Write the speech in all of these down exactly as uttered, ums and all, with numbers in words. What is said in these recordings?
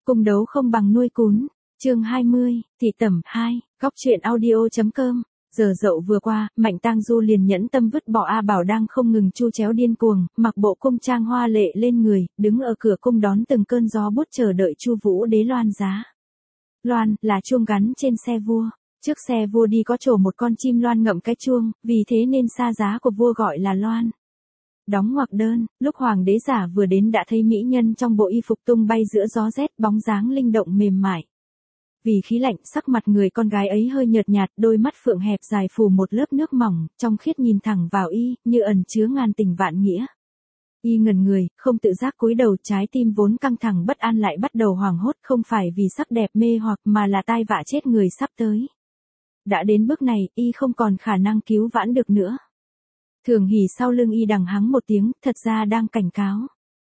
cung đấu không bằng nuôi cún. Chương hai mươi, thị tẩm hai, góc truyện audio.com. Giờ dậu vừa qua, Mạnh Tang Du liền nhẫn tâm vứt bỏ A Bảo đang không ngừng chu chéo điên cuồng, mặc bộ cung trang hoa lệ lên người, đứng ở cửa cung đón từng cơn gió bút chờ đợi Chu Vũ Đế loan giá. Loan là chuông gắn trên xe vua. Trước xe vua đi có trổ một con chim loan ngậm cái chuông, vì thế nên xa giá của vua gọi là loan. Đóng ngoặc đơn, lúc hoàng đế giả vừa đến đã thấy mỹ nhân trong bộ y phục tung bay giữa gió rét, bóng dáng linh động mềm mại. Vì khí lạnh, sắc mặt người con gái ấy hơi nhợt nhạt, đôi mắt phượng hẹp dài phủ một lớp nước mỏng, trong khiết nhìn thẳng vào y, như ẩn chứa ngàn tình vạn nghĩa. Y ngẩn người, không tự giác cúi đầu, trái tim vốn căng thẳng bất an lại bắt đầu hoảng hốt, không phải vì sắc đẹp mê hoặc mà là tai vạ chết người sắp tới. Đã đến bước này, y không còn khả năng cứu vãn được nữa. Thường Hỷ sau lưng y đằng hắng một tiếng, thật ra đang cảnh cáo.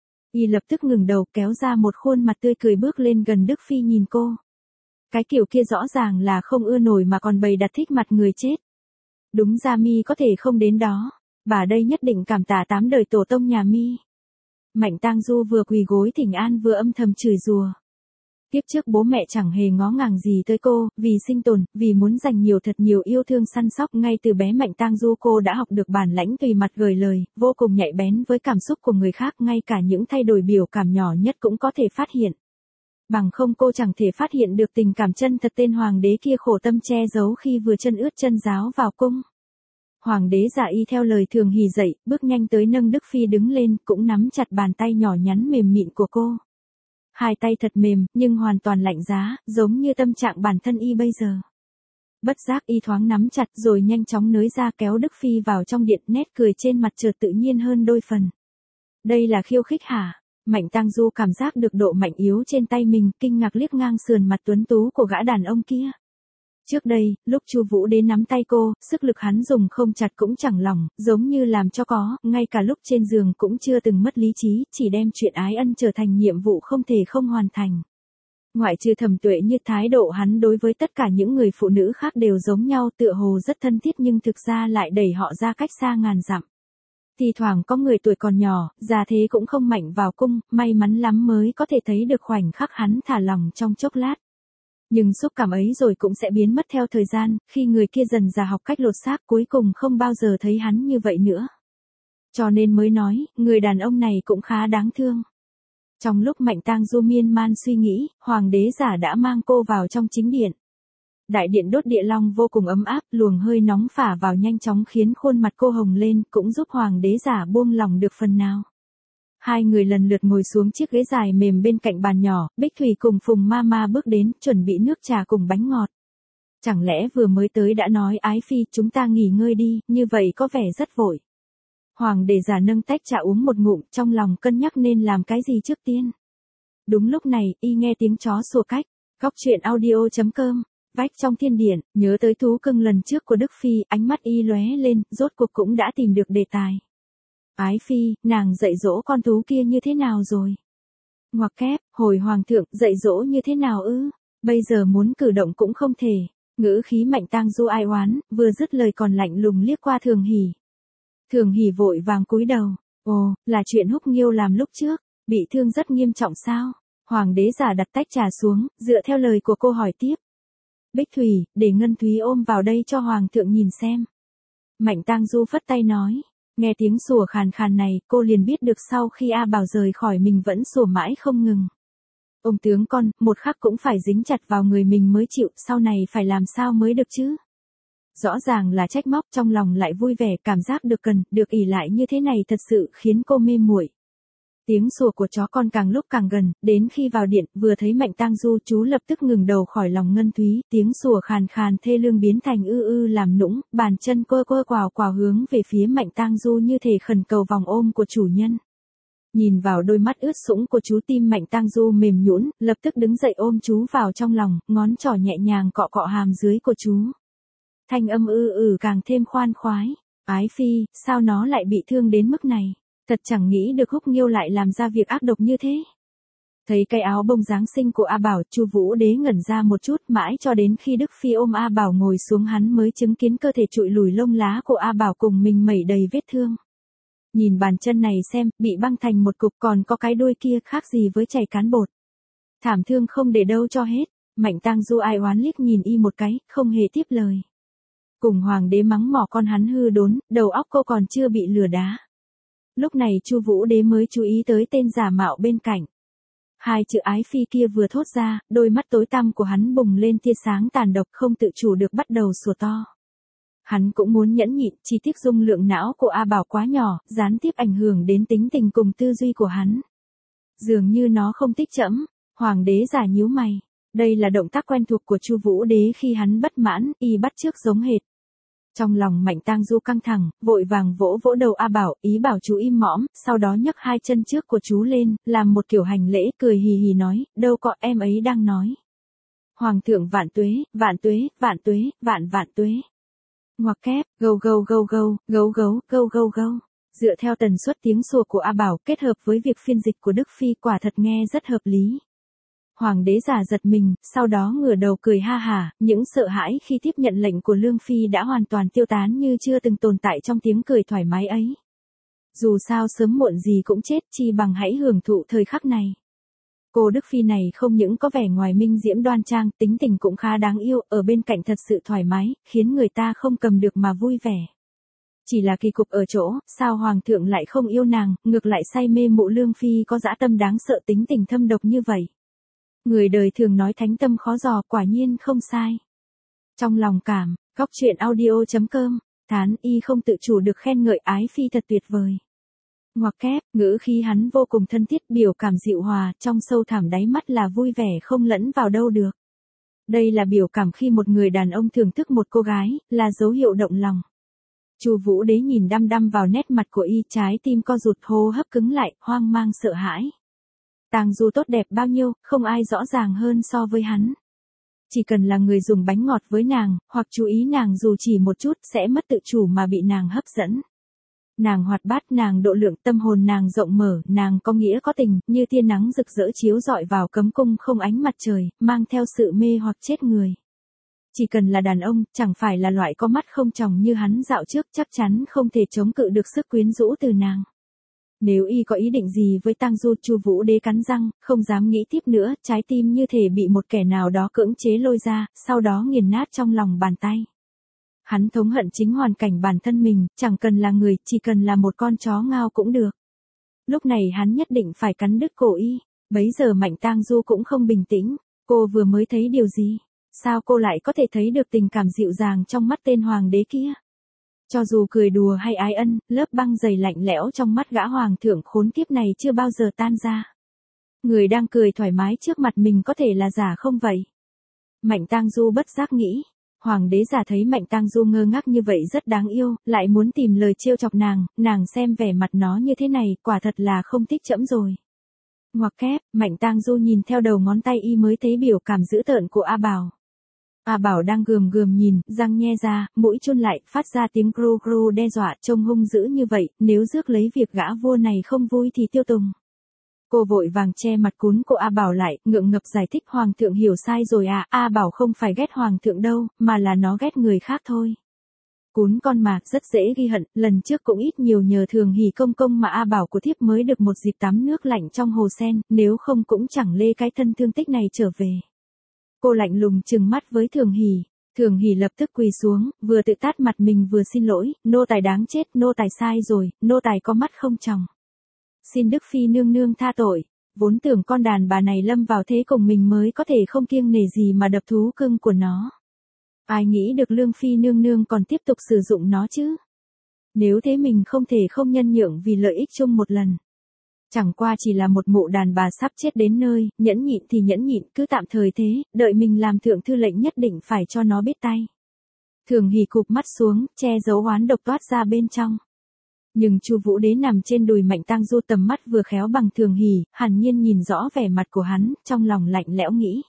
Y lập tức ngừng đầu, kéo ra một khuôn mặt tươi cười bước lên gần Đức Phi nhìn cô. Cái kiểu kia rõ ràng là không ưa nổi mà còn bày đặt thích mặt người chết. Đúng ra mi có thể không đến đó, bà đây nhất định cảm tạ tám đời tổ tông nhà mi. Mạnh Tang Du vừa quỳ gối thỉnh an vừa âm thầm chửi rủa. Tiếp trước bố mẹ chẳng hề ngó ngàng gì tới cô, vì sinh tồn, vì muốn dành nhiều thật nhiều yêu thương săn sóc, ngay từ bé Mạnh Tang Du cô đã học được bản lãnh tùy mặt gửi lời, vô cùng nhạy bén với cảm xúc của người khác, ngay cả những thay đổi biểu cảm nhỏ nhất cũng có thể phát hiện. Bằng không cô chẳng thể phát hiện được tình cảm chân thật tên hoàng đế kia khổ tâm che giấu khi vừa chân ướt chân ráo vào cung. Hoàng đế giả y theo lời Thường Hỷ dạy, bước nhanh tới nâng Đức Phi đứng lên, cũng nắm chặt bàn tay nhỏ nhắn mềm mịn của cô. Hai tay thật mềm, nhưng hoàn toàn lạnh giá, giống như tâm trạng bản thân y bây giờ. Bất giác y thoáng nắm chặt rồi nhanh chóng nới ra kéo Đức Phi vào trong điện, nét cười trên mặt chợt tự nhiên hơn đôi phần. Đây là khiêu khích hả? Mạnh Tang Du cảm giác được độ mạnh yếu trên tay mình, kinh ngạc liếc ngang sườn mặt tuấn tú của gã đàn ông kia. Trước đây, lúc Chu Vũ Đế nắm tay cô, sức lực hắn dùng không chặt cũng chẳng lỏng, giống như làm cho có, ngay cả lúc trên giường cũng chưa từng mất lý trí, chỉ đem chuyện ái ân trở thành nhiệm vụ không thể không hoàn thành. Ngoại trừ Thẩm Tuệ như thái độ hắn đối với tất cả những người phụ nữ khác đều giống nhau, tựa hồ rất thân thiết nhưng thực ra lại đẩy họ ra cách xa ngàn dặm. Thì thoảng có người tuổi còn nhỏ, già thế cũng không mạnh vào cung, may mắn lắm mới có thể thấy được khoảnh khắc hắn thả lòng trong chốc lát. Nhưng xúc cảm ấy rồi cũng sẽ biến mất theo thời gian, khi người kia dần dà học cách lột xác cuối cùng không bao giờ thấy hắn như vậy nữa. Cho nên mới nói, người đàn ông này cũng khá đáng thương. Trong lúc Mạnh Tang Du miên man suy nghĩ, hoàng đế giả đã mang cô vào trong chính điện. Đại điện đốt địa long vô cùng ấm áp, luồng hơi nóng phả vào nhanh chóng khiến khuôn mặt cô hồng lên, cũng giúp hoàng đế giả buông lòng được phần nào. Hai người lần lượt ngồi xuống chiếc ghế dài mềm bên cạnh bàn nhỏ, Bích Thủy cùng Phùng Mama bước đến, chuẩn bị nước trà cùng bánh ngọt. Chẳng lẽ vừa mới tới đã nói ái phi, chúng ta nghỉ ngơi đi, như vậy có vẻ rất vội. Hoàng đế giả nâng tách trà uống một ngụm, trong lòng cân nhắc nên làm cái gì trước tiên. Đúng lúc này, y nghe tiếng chó sủa cách, góc truyện audio.com. Vách trong thiên điện, nhớ tới thú cưng lần trước của Đức Phi, ánh mắt y lóe lên, rốt cuộc cũng đã tìm được đề tài. Ái phi, nàng dạy dỗ con thú kia như thế nào rồi? Ngoặc kép, hồi hoàng thượng, dạy dỗ như thế nào ư? Bây giờ muốn cử động cũng không thể. Ngữ khí Mạnh Tang Du ai oán, vừa dứt lời còn lạnh lùng liếc qua Thường Hỷ. Thường Hỷ vội vàng cúi đầu. Ồ, là chuyện Húc Nghiêu làm lúc trước, bị thương rất nghiêm trọng sao? Hoàng đế giả đặt tách trà xuống, dựa theo lời của cô hỏi tiếp. Bích Thủy, để Ngân Thúy ôm vào đây cho hoàng thượng nhìn xem. Mạnh Tang Du phất tay nói. Nghe tiếng sủa khàn khàn này, cô liền biết được sau khi A Bảo rời khỏi mình vẫn sủa mãi không ngừng. Ông tướng con, một khắc cũng phải dính chặt vào người mình mới chịu, sau này phải làm sao mới được chứ? Rõ ràng là trách móc, trong lòng lại vui vẻ, cảm giác được cần, được ỷ lại như thế này thật sự khiến cô mê muội. Tiếng sủa của chó con càng lúc càng gần, đến khi vào điện, vừa thấy Mạnh Tang Du chú lập tức ngừng đầu khỏi lòng Ngân Thúy, tiếng sủa khàn khàn thê lương biến thành ư ư làm nũng, bàn chân quơ quơ quào quào hướng về phía Mạnh Tang Du như thể khẩn cầu vòng ôm của chủ nhân. Nhìn vào đôi mắt ướt sũng của chú, tim Mạnh Tang Du mềm nhũn, lập tức đứng dậy ôm chú vào trong lòng, ngón trỏ nhẹ nhàng cọ cọ hàm dưới của chú. Thanh âm ư ư càng thêm khoan khoái. Ái phi, sao nó lại bị thương đến mức này? Thật chẳng nghĩ được Húc Nghiêu lại làm ra việc ác độc như thế. Thấy cái áo bông Giáng sinh của A Bảo, Chu Vũ Đế ngẩn ra một chút, mãi cho đến khi Đức Phi ôm A Bảo ngồi xuống hắn mới chứng kiến cơ thể trụi lùi lông lá của A Bảo cùng mình mẩy đầy vết thương. Nhìn bàn chân này xem, bị băng thành một cục, còn có cái đuôi kia khác gì với chảy cán bột. thảm thương không để đâu cho hết. Mạnh Tang Du ai oán liếc nhìn y một cái, không hề tiếp lời. Cùng hoàng đế mắng mỏ con hắn hư đốn, đầu óc cô còn chưa bị lừa đá. Lúc này Chu Vũ Đế mới chú ý tới tên giả mạo bên cạnh. Hai chữ ái phi kia vừa thốt ra, đôi mắt tối tăm của hắn bùng lên tia sáng tàn độc, không tự chủ được bắt đầu sủa to. Hắn cũng muốn nhẫn nhịn, chỉ tiếc dung lượng não của A Bảo quá nhỏ, gián tiếp ảnh hưởng đến tính tình cùng tư duy của hắn. Dường như nó không thích trẫm. Hoàng đế giả nhíu mày. Đây là động tác quen thuộc của Chu Vũ Đế khi hắn bất mãn, y bắt chước giống hệt. Trong lòng Mạnh Tang Du căng thẳng, vội vàng vỗ vỗ đầu A Bảo, ý bảo chú im mõm, sau đó nhấc hai chân trước của chú lên, làm một kiểu hành lễ, cười hì hì nói, đâu có, em ấy đang nói. Hoàng thượng vạn tuế, vạn tuế, vạn tuế, vạn vạn tuế. Ngoặc kép, gâu gâu gâu gâu, gấu gấu, gâu gâu gâu. Dựa theo tần suất tiếng sủa của A Bảo kết hợp với việc phiên dịch của Đức Phi quả thật nghe rất hợp lý. Hoàng đế giả giật mình, sau đó ngửa đầu cười ha hả, những sợ hãi khi tiếp nhận lệnh của Lương Phi đã hoàn toàn tiêu tán như chưa từng tồn tại trong tiếng cười thoải mái ấy. Dù sao sớm muộn gì cũng chết, chi bằng hãy hưởng thụ thời khắc này. Cô Đức Phi này không những có vẻ ngoài minh diễm đoan trang, tính tình cũng khá đáng yêu, ở bên cạnh thật sự thoải mái, khiến người ta không cầm được mà vui vẻ. Chỉ là kỳ cục ở chỗ, sao Hoàng thượng lại không yêu nàng, ngược lại say mê mộ Lương Phi có dã tâm đáng sợ, tính tình thâm độc như vậy. Người đời thường nói thánh tâm khó dò, quả nhiên không sai. Trong lòng cảm, góc truyện audio chấm com, thán y không tự chủ được khen ngợi ái phi thật tuyệt vời. Ngoặc kép, ngữ khí hắn vô cùng thân thiết, biểu cảm dịu hòa, trong sâu thẳm đáy mắt là vui vẻ không lẫn vào đâu được. Đây là biểu cảm khi một người đàn ông thưởng thức một cô gái, là dấu hiệu động lòng. Chu Vũ Đế nhìn đăm đăm vào nét mặt của y, trái tim co rụt, hô hấp cứng lại, hoang mang sợ hãi. Tang Du tốt đẹp bao nhiêu, không ai rõ ràng hơn so với hắn. Chỉ cần là người dùng bánh ngọt với nàng, hoặc chú ý nàng dù chỉ một chút, sẽ mất tự chủ mà bị nàng hấp dẫn. Nàng hoạt bát, nàng độ lượng, tâm hồn nàng rộng mở, nàng có nghĩa có tình, như tia nắng rực rỡ chiếu rọi vào cấm cung không ánh mặt trời, mang theo sự mê hoặc chết người. Chỉ cần là đàn ông, chẳng phải là loại có mắt không tròng như hắn dạo trước, chắc chắn không thể chống cự được sức quyến rũ từ nàng. Nếu y có ý định gì với Tang Du, Chu Vũ Đế cắn răng, không dám nghĩ tiếp nữa, trái tim như thể bị một kẻ nào đó cưỡng chế lôi ra, sau đó nghiền nát trong lòng bàn tay. Hắn thống hận chính hoàn cảnh bản thân mình, chẳng cần là người, chỉ cần là một con chó ngao cũng được. Lúc này hắn nhất định phải cắn đứt cổ y. Bấy giờ Mạnh Tang Du cũng không bình tĩnh, cô vừa mới thấy điều gì? Sao cô lại có thể thấy được tình cảm dịu dàng trong mắt tên hoàng đế kia? Cho dù cười đùa hay ái ân, lớp băng dày lạnh lẽo trong mắt gã hoàng thượng khốn kiếp này chưa bao giờ tan ra. Người đang cười thoải mái trước mặt mình có thể là giả không vậy? Mạnh Tang Du bất giác nghĩ. Hoàng đế giả thấy Mạnh Tang Du ngơ ngác như vậy rất đáng yêu, lại muốn tìm lời trêu chọc nàng, nàng xem vẻ mặt nó như thế này, quả thật là không thích trẫm rồi. Ngoặc kép, Mạnh Tang Du nhìn theo đầu ngón tay y mới thấy biểu cảm dữ tợn của A Bảo. A Bảo đang gườm gườm nhìn, răng nhe ra, mũi chun lại, phát ra tiếng gru gru đe dọa, trông hung dữ như vậy, nếu rước lấy việc gã vua này không vui thì tiêu tùng. Cô vội vàng che mặt cún của A Bảo lại, ngượng ngập giải thích, Hoàng thượng hiểu sai rồi à, A Bảo không phải ghét Hoàng thượng đâu, mà là nó ghét người khác thôi. Cún con mạc rất dễ ghi hận, lần trước cũng ít nhiều nhờ Thường Hỷ công công mà A Bảo của thiếp mới được một dịp tắm nước lạnh trong hồ sen, nếu không cũng chẳng lê cái thân thương tích này trở về. Cô lạnh lùng trừng mắt với Thường Hỷ. Thường Hỷ lập tức quỳ xuống, vừa tự tát mặt mình vừa xin lỗi, nô tài đáng chết, nô tài sai rồi, nô tài có mắt không tròng. Xin Đức Phi nương nương tha tội, vốn tưởng con đàn bà này lâm vào thế cùng mình mới có thể không kiêng nể gì mà đập thú cưng của nó. Ai nghĩ được Lương Phi nương nương còn tiếp tục sử dụng nó chứ? Nếu thế mình không thể không nhân nhượng vì lợi ích chung một lần. Chẳng qua chỉ là một mụ đàn bà sắp chết đến nơi, nhẫn nhịn thì nhẫn nhịn, cứ tạm thời thế, đợi mình làm thượng thư lệnh nhất định phải cho nó biết tay. Thường Hỷ cụp mắt xuống, che giấu oán độc toát ra bên trong. Nhưng Chu Vũ Đế nằm trên đùi Mạnh Tang Du, tầm mắt vừa khéo bằng Thường Hỷ, hẳn nhiên nhìn rõ vẻ mặt của hắn, trong lòng lạnh lẽo nghĩ.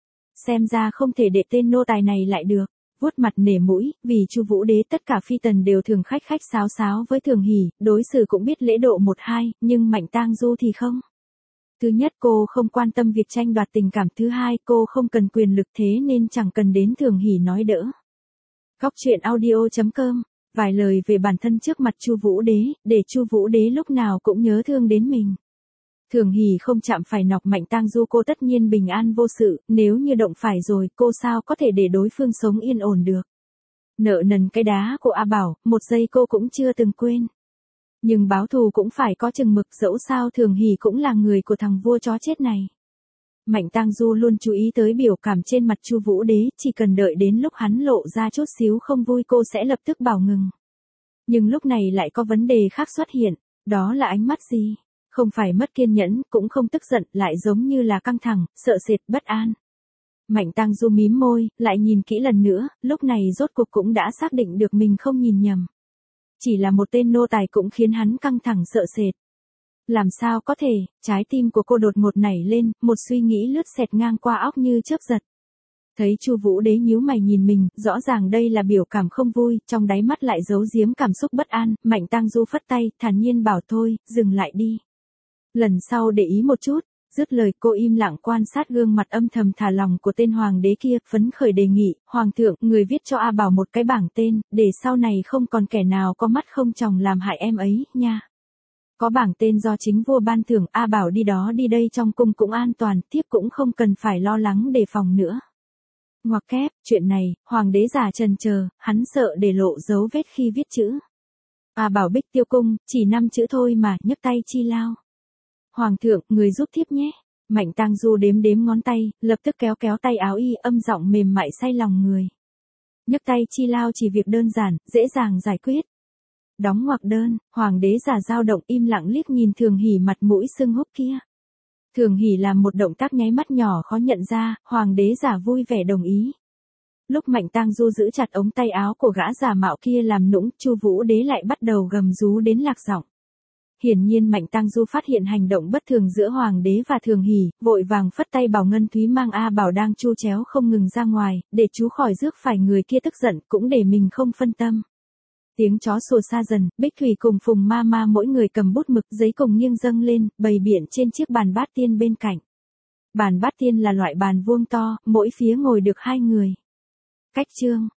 Xem ra không thể để tên nô tài này lại được, vuốt mặt nể mũi, vì Chu Vũ Đế tất cả phi tần đều thường khách khách sáo sáo với Thường Hỷ, đối xử cũng biết lễ độ một hai, nhưng Mạnh Tang Du thì không. Thứ nhất, cô không quan tâm việc tranh đoạt tình cảm, thứ hai, cô không cần quyền lực, thế nên chẳng cần đến Thường Hỷ nói đỡ. Góc truyện audio chấm com, vài lời về bản thân trước mặt Chu Vũ Đế, để Chu Vũ Đế lúc nào cũng nhớ thương đến mình. Thường Hỷ không chạm phải nọc Mạnh Tang Du, cô tất nhiên bình an vô sự, nếu như động phải rồi, cô sao có thể để đối phương sống yên ổn được. Nợ nần cái đá của A Bảo, một giây cô cũng chưa từng quên. Nhưng báo thù cũng phải có chừng mực, dẫu sao Thường Hỷ cũng là người của thằng vua chó chết này. Mạnh Tang Du luôn chú ý tới biểu cảm trên mặt Chu Vũ Đế, chỉ cần đợi đến lúc hắn lộ ra chút xíu không vui cô sẽ lập tức bảo ngừng. Nhưng lúc này lại có vấn đề khác xuất hiện, đó là ánh mắt gì? Không phải mất kiên nhẫn, cũng không tức giận, lại giống như là căng thẳng, sợ sệt, bất an. Mạnh Tang Du mím môi, lại nhìn kỹ lần nữa, lúc này rốt cuộc cũng đã xác định được mình không nhìn nhầm. Chỉ là một tên nô tài cũng khiến hắn căng thẳng sợ sệt. Làm sao có thể, trái tim của cô đột ngột nảy lên, một suy nghĩ lướt xẹt ngang qua óc như chớp giật. Thấy Chu Vũ Đế nhíu mày nhìn mình, rõ ràng đây là biểu cảm không vui, trong đáy mắt lại giấu giếm cảm xúc bất an, Mạnh Tang Du phất tay, thản nhiên bảo thôi, dừng lại đi. Lần sau để ý một chút, dứt lời cô im lặng quan sát gương mặt âm thầm thả lòng của tên hoàng đế kia, phấn khởi đề nghị, hoàng thượng, người viết cho A Bảo một cái bảng tên, để sau này không còn kẻ nào có mắt không tròng làm hại em ấy, nha. Có bảng tên do chính vua ban thưởng, A Bảo đi đó đi đây trong cung cũng an toàn, tiếp cũng không cần phải lo lắng đề phòng nữa. Ngoặc kép, chuyện này, hoàng đế già chần chờ, hắn sợ để lộ dấu vết khi viết chữ. A Bảo Bích Tiêu Cung, chỉ năm chữ thôi mà, nhấc tay chi lao. Hoàng thượng, người giúp thiếp nhé. Mạnh Tang Du đếm đếm ngón tay, lập tức kéo kéo tay áo y, âm giọng mềm mại say lòng người. Nhấc tay chi lao chỉ việc đơn giản, dễ dàng giải quyết. Đóng ngoặc đơn, hoàng đế già dao động im lặng liếc nhìn Thường Hỷ mặt mũi sưng húp kia. Thường Hỷ làm một động tác nháy mắt nhỏ khó nhận ra, hoàng đế già vui vẻ đồng ý. Lúc Mạnh Tang Du giữ chặt ống tay áo của gã giả mạo kia làm nũng, Chu Vũ Đế lại bắt đầu gầm rú đến lạc giọng. Hiển nhiên Mạnh Tang Du phát hiện hành động bất thường giữa hoàng đế và Thường Hỷ, vội vàng phất tay bảo Ngân Thúy mang A Bảo đang chu chéo không ngừng ra ngoài, để chú khỏi rước phải người kia tức giận, cũng để mình không phân tâm. Tiếng chó sủa xa dần, Bích Thủy cùng Phùng Ma Ma mỗi người cầm bút mực, giấy cùng nghiêng dâng lên, bày biện trên chiếc bàn bát tiên bên cạnh. Bàn bát tiên là loại bàn vuông to, mỗi phía ngồi được hai người. Cách chương